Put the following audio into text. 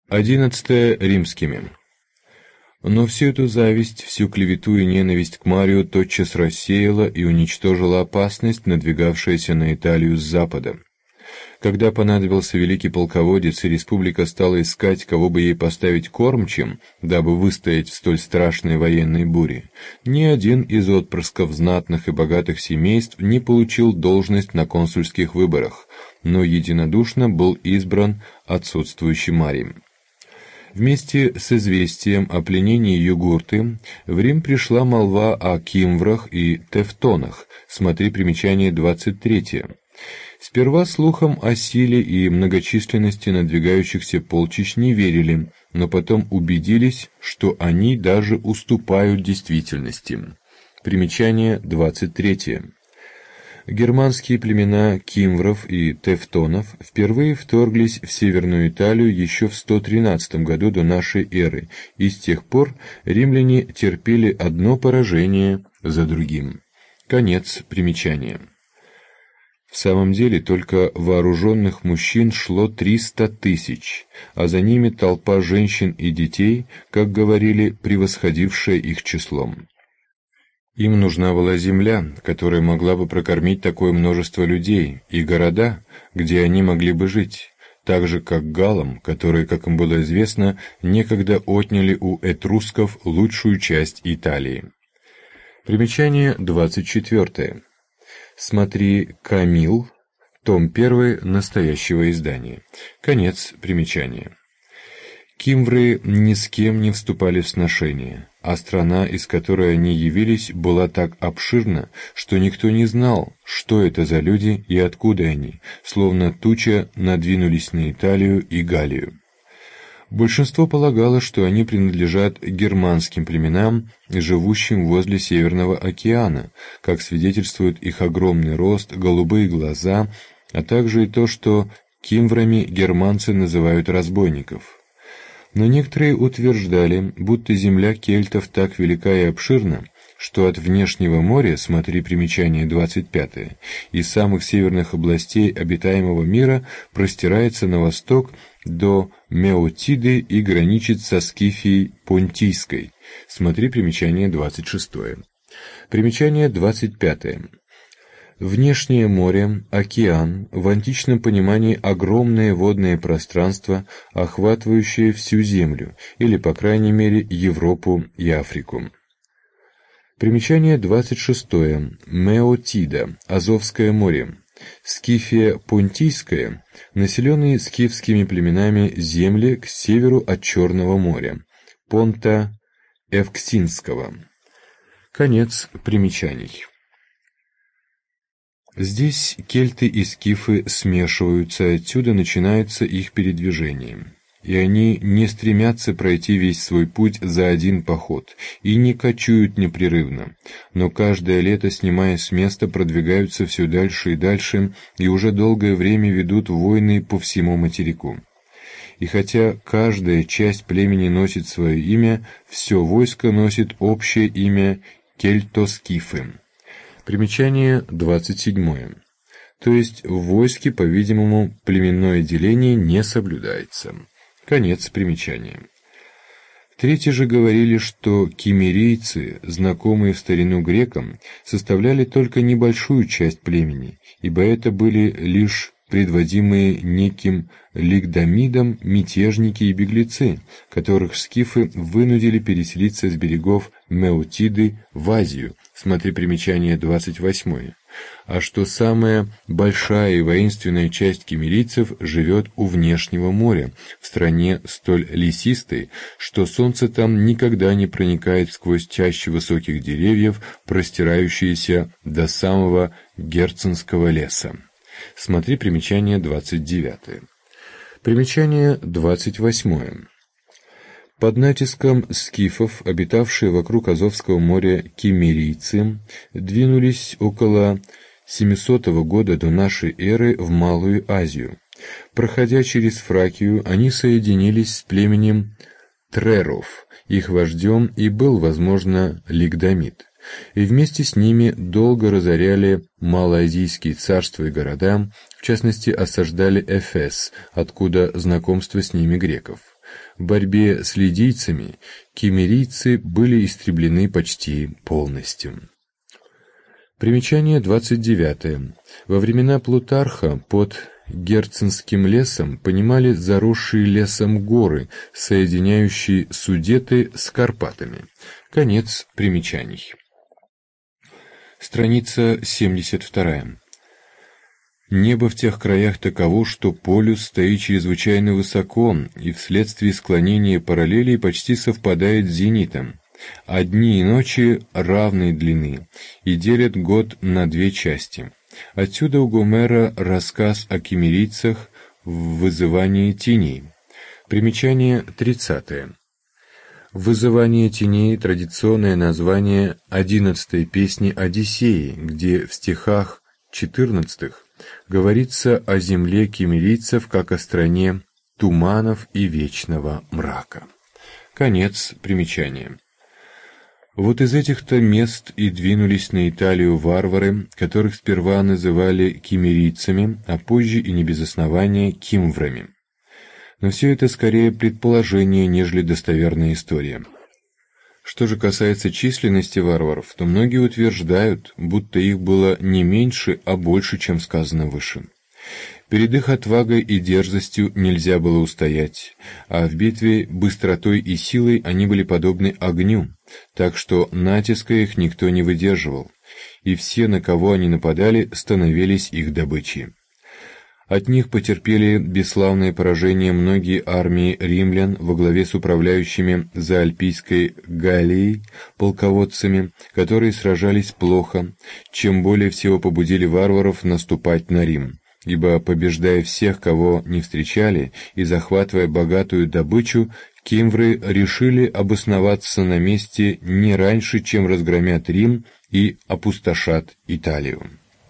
11. Римскими. Но всю эту зависть, всю клевету и ненависть к Марию тотчас рассеяла и уничтожила опасность, надвигавшаяся на Италию с запада. Когда понадобился великий полководец, и республика стала искать, кого бы ей поставить кормчим, дабы выстоять в столь страшной военной буре, ни один из отпрысков знатных и богатых семейств не получил должность на консульских выборах, но единодушно был избран отсутствующий Марий. Вместе с известием о пленении Югурты в Рим пришла молва о кимврах и тевтонах, смотри примечание 23. Сперва слухам о силе и многочисленности надвигающихся полчищ не верили, но потом убедились, что они даже уступают действительности. Примечание 23. Германские племена кимвров и тевтонов впервые вторглись в Северную Италию еще в 113 году до нашей эры, и с тех пор римляне терпели одно поражение за другим. Конец примечания. В самом деле только вооруженных мужчин шло 300 тысяч, а за ними толпа женщин и детей, как говорили, превосходившая их числом. Им нужна была земля, которая могла бы прокормить такое множество людей, и города, где они могли бы жить, так же как галлам, которые, как им было известно, некогда отняли у этрусков лучшую часть Италии. Примечание 24. Смотри Камил, том 1 настоящего издания. Конец примечания. Кимвры ни с кем не вступали в сношения, а страна, из которой они явились, была так обширна, что никто не знал, что это за люди и откуда они, словно туча надвинулись на Италию и Галлию. Большинство полагало, что они принадлежат германским племенам, живущим возле Северного океана, как свидетельствует их огромный рост, голубые глаза, а также и то, что кимврами германцы называют разбойников. Но некоторые утверждали, будто земля кельтов так велика и обширна, что от внешнего моря, смотри примечание 25, из самых северных областей обитаемого мира простирается на восток до Меотиды и граничит со Скифией Понтийской, смотри примечание 26. Примечание 25. Внешнее море, океан, в античном понимании огромное водное пространство, охватывающее всю Землю, или, по крайней мере, Европу и Африку. Примечание 26. Меотида, Азовское море. Скифия Понтийская, населенные скифскими племенами земли к северу от Черного моря, Понта Евксинского. Конец примечаний. Здесь кельты и скифы смешиваются, отсюда начинается их передвижение. И они не стремятся пройти весь свой путь за один поход, и не кочуют непрерывно, но каждое лето, снимая с места, продвигаются все дальше и дальше, и уже долгое время ведут войны по всему материку. И хотя каждая часть племени носит свое имя, все войско носит общее имя кельтоскифы. Примечание 27. То есть в войске, по-видимому, племенное деление не соблюдается. Конец примечания. Третьи же говорили, что киммерийцы, знакомые в старину грекам, составляли только небольшую часть племени, ибо это были лишь предводимые неким Лигдамидом мятежники и беглецы, которых скифы вынудили переселиться с берегов Меотиды в Азию, смотри примечание 28, а что самая большая и воинственная часть киммерийцев живет у внешнего моря, в стране столь лесистой, что солнце там никогда не проникает сквозь чащи высоких деревьев, простирающиеся до самого Герценского леса. Смотри примечание 29. Примечание 28. Под натиском скифов, обитавшие вокруг Азовского моря киммерийцы, двинулись около 700 года до нашей эры в Малую Азию. Проходя через Фракию, они соединились с племенем Треров, их вождем и был, возможно, Лигдамид, и вместе с ними долго разоряли малоазийские царства и города, в частности осаждали Эфес, откуда знакомство с ними греков. В борьбе с лидийцами киммерийцы были истреблены почти полностью. Примечание 29. Во времена Плутарха под Герценским лесом понимали заросшие лесом горы, соединяющие Судеты с Карпатами. Конец примечаний. Страница 72. Небо в тех краях таково, что полюс стоит чрезвычайно высоко и вследствие склонения параллелей почти совпадает с зенитом. А дни и ночи равной длины и делят год на две части. Отсюда у Гомера рассказ о киммерийцах в «Вызывании теней». Примечание 30. «Вызывание теней» — традиционное название 11-й песни Одиссеи, где в стихах 14 говорится о земле киммерийцев как о стране туманов и вечного мрака. Конец примечания. Вот из этих-то мест и двинулись на Италию варвары, которых сперва называли киммерийцами, а позже и не без основания кимврами. Но все это скорее предположение, нежели достоверная история. Что же касается численности варваров, то многие утверждают, будто их было не меньше, а больше, чем сказано выше. Перед их отвагой и дерзостью нельзя было устоять, а в битве быстротой и силой они были подобны огню, так что натиска их никто не выдерживал, и все, на кого они нападали, становились их добычей. От них потерпели бесславное поражение многие армии римлян во главе с управляющими Заальпийской Галлией полководцами, которые сражались плохо, чем более всего побудили варваров наступать на Рим. Ибо, побеждая всех, кого не встречали, и захватывая богатую добычу, кимвры решили обосноваться на месте не раньше, чем разгромят Рим и опустошат Италию.